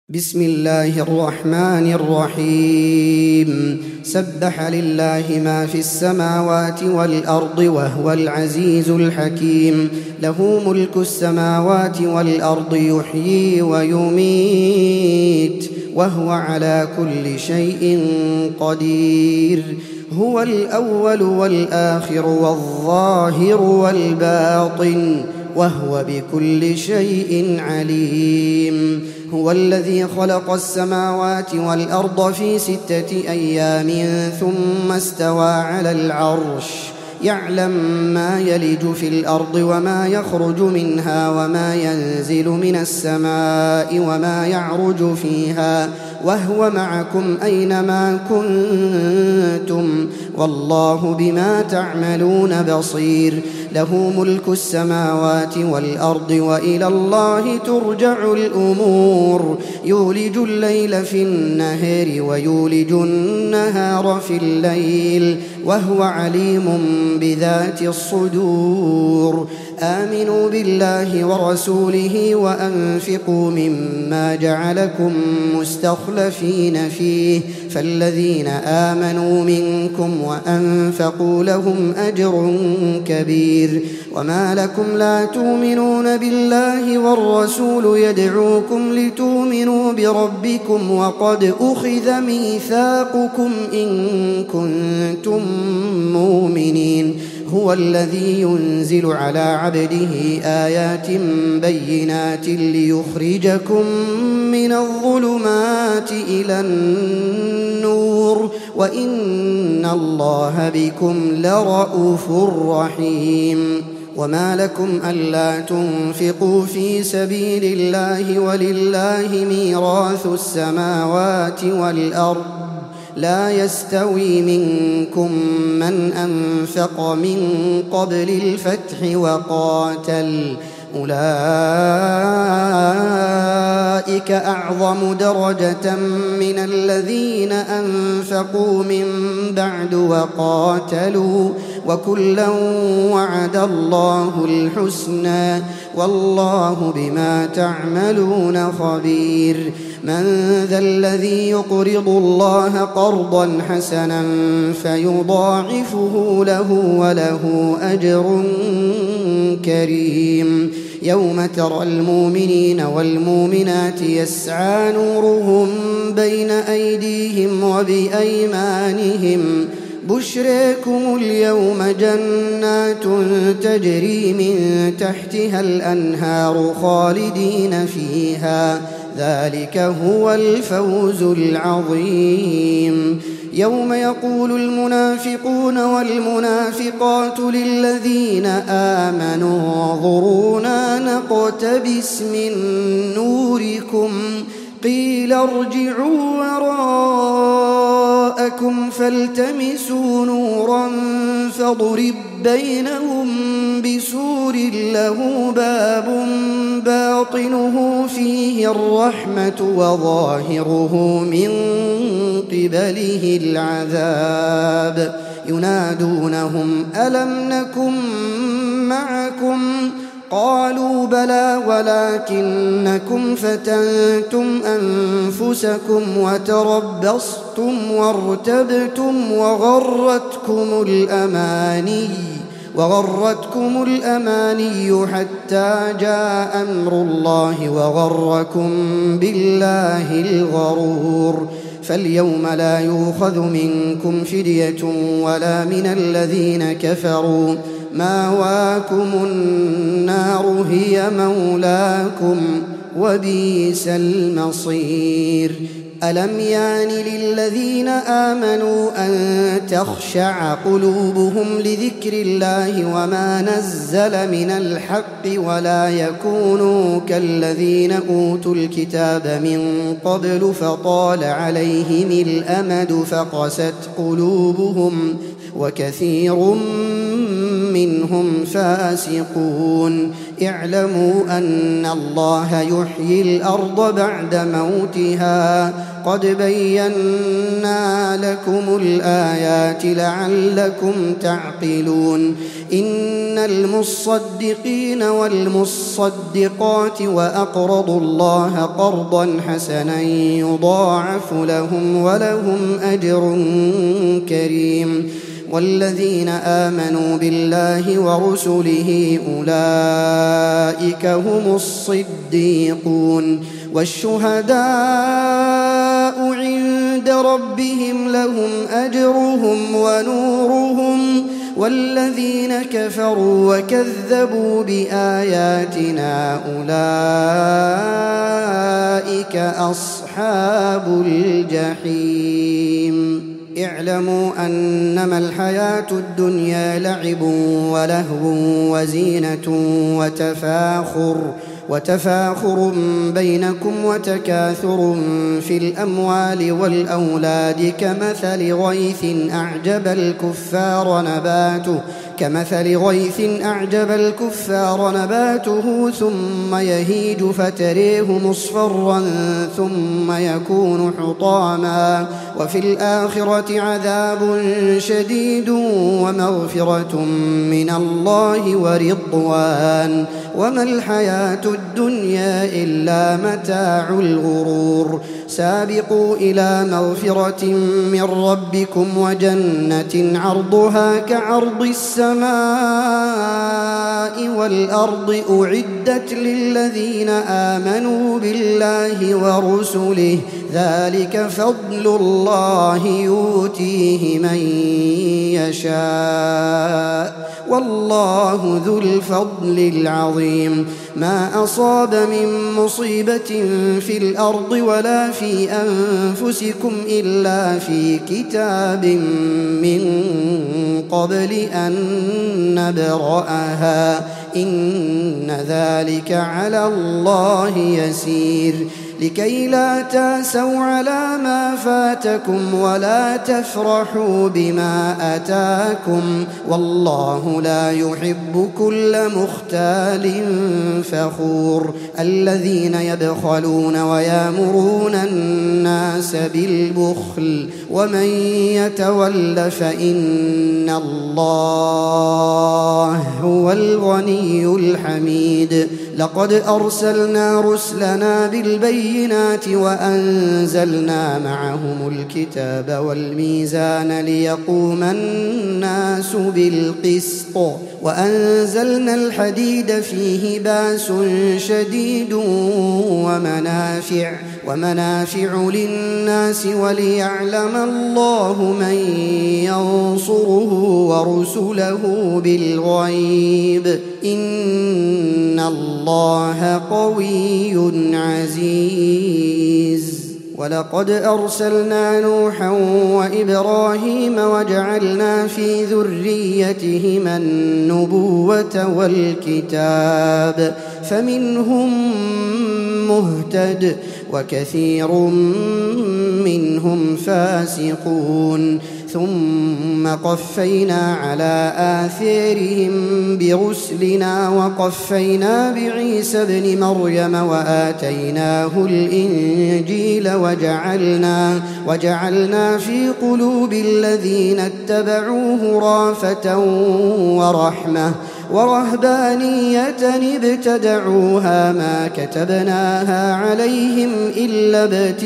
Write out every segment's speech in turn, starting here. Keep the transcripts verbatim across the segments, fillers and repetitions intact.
بسم الله الرحمن الرحيم سبح لله ما في السماوات والأرض وهو العزيز الحكيم له ملك السماوات والأرض يحيي ويميت وهو على كل شيء قدير هو الأول والآخر والظاهر والباطن وهو بكل شيء عليم هو الذي خلق السماوات والأرض في ستة أيام ثم استوى على العرش يعلم ما يلج في الأرض وما يخرج منها وما ينزل من السماء وما يعرج فيها وهو معكم أينما كنتم والله بما تعملون بصير له ملك السماوات والأرض وإلى الله ترجع الأمور يولج الليل في النهار ويولج النهار في الليل وهو عليم بذات الصدور آمنوا بالله ورسوله وأنفقوا مما جعلكم مستخلفين فيه فالذين آمنوا منكم وأنفقوا لهم أجر كبير وما لكم لا تؤمنون بالله والرسول يدعوكم لتؤمنوا بربكم وقد أخذ ميثاقكم إن كنتم مؤمنين هو الذي ينزل على عبده آيات بينات ليخرجكم من الظلمات إلى النور وإن الله بكم لرءوف رحيم وما لكم ألا تنفقوا في سبيل الله ولله ميراث السماوات والأرض لا يستوي منكم من أنفق من قبل الفتح وقاتل أولئك أعظم درجة من الذين أنفقوا من بعد وقاتلوا وكلا وعد الله الحسنى والله بما تعملون خبير من ذا الذي يقرض الله قرضا حسنا فيضاعفه له وله أجر كريم يوم ترى المؤمنين والمؤمنات يسعى نورهم بين أيديهم وبأيمانهم بشريكم اليوم جنات تجري من تحتها الأنهار خالدين فيها ذلك هو الفوز العظيم يوم يقول المنافقون والمنافقات للذين آمنوا انظرونا نقتبس من نوركم قيل ارجعوا وراءكم فالتمسوا نورا فاضرب بينهم بسور له باب باطنه فيه الرحمة وظاهره من قبله العذاب ينادونهم ألم نكن معكم قالوا بلى ولكنكم فتنتم أنفسكم وتربصتم وارتبتم وغرتكم الأماني وغرتكم الأماني حتى جاء أمر الله وغركم بالله الغرور فاليوم لا يؤخذ منكم فدية ولا من الذين كفروا ماواكم النار هي مولاكم وبئس المصير ألم يان للذين آمنوا أن تخشع قلوبهم لذكر الله وما نزل من الحق ولا يكونوا كالذين أوتوا الكتاب من قبل فطال عليهم الأمد فقست قلوبهم وكثير منهم منهم فاسقون اعلموا أن الله يحيي الأرض بعد موتها قد بينا لكم الآيات لعلكم تعقلون إن المصدقين والمصدقات وأقرضوا الله قرضا حسنا يضاعف لهم ولهم أجر كريم والذين آمنوا بالله ورسله أولئك هم الصديقون والشهداء عند ربهم لهم أجرهم ونورهم والذين كفروا وكذبوا بآياتنا أولئك أصحاب الجحيم اعلموا أنما الحياة الدنيا لعب ولهو وزينة وتفاخر وتفاخر بينكم وتكاثر في الأموال والأولاد كمثل غيث أعجب الكفار نباته كمثل غيث أعجب الكفار نباته ثم يهيج فتريه مصفرا ثم يكون حطاما وفي الآخرة عذاب شديد ومغفرة من الله ورضوان وما الحياة الدنيا إلا متاع الغرور سابقوا إلى مغفرة من ربكم وجنة عرضها كعرض السماء والأرض أعدت للذين آمنوا بالله ورسله ذلك فضل الله يؤتيه من يشاء والله ذو الفضل العظيم ما أصاب من مصيبة في الأرض ولا في أنفسكم إلا في كتاب من قبل أن نبرأها إن ذلك على الله يسير لكي لا تأسوا على ما فاتكم ولا تفرحوا بما أتاكم والله لا يحب كل مختال فخور الذين يبخلون ويامرون الناس بالبخل ومن يتول فإن الله هو الغني الحميد لقد أرسلنا رسلنا بالبينات وأنزلنا معهم الكتاب والميزان ليقوم الناس بالقسط وأنزلنا الحديد فيه باس شديد ومنافع ومنافع للناس وليعلم الله من ينصره ورسله بالغيب إن الله قوي عزيز ولقد أرسلنا نوحا وإبراهيم وجعلنا في ذريتهما النبوة والكتاب فمنهم مهتد وكثير منهم فاسقون ثم قفينا على آثارهم برسلنا وقفينا بعيسى ابن مريم وآتيناه الإنجيل وجعلنا, وجعلنا في قلوب الذين اتبعوه رافة ورحمة ورهبانية ابتدعوها ما كتبناها عليهم إلا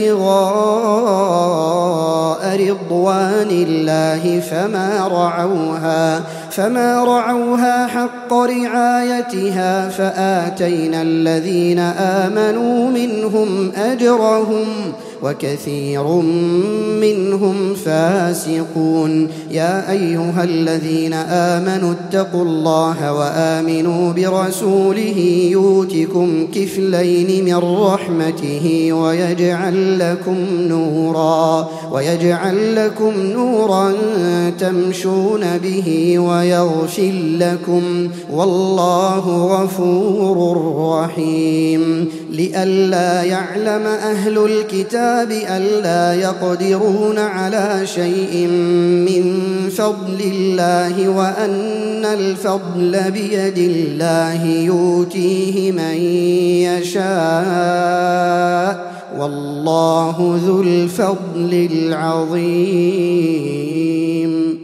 ابتغاء رضوان الله فما رعوها فما رعوها حق رعايتها فآتينا الذين آمنوا منهم أجرهم وكثير منهم فاسقون يا أيها الذين آمنوا اتقوا الله وآمنوا برسوله يؤتكم كفلين من رحمته ويجعل لكم نورا ويجعل لكم نورا تمشون به ويغفر لكم والله غفور رحيم. لئلا يعلم أهل الكتاب ألا يقدرون على شيء من فضل الله وأن الفضل بيد الله يؤتيه من يشاء والله ذو الفضل العظيم.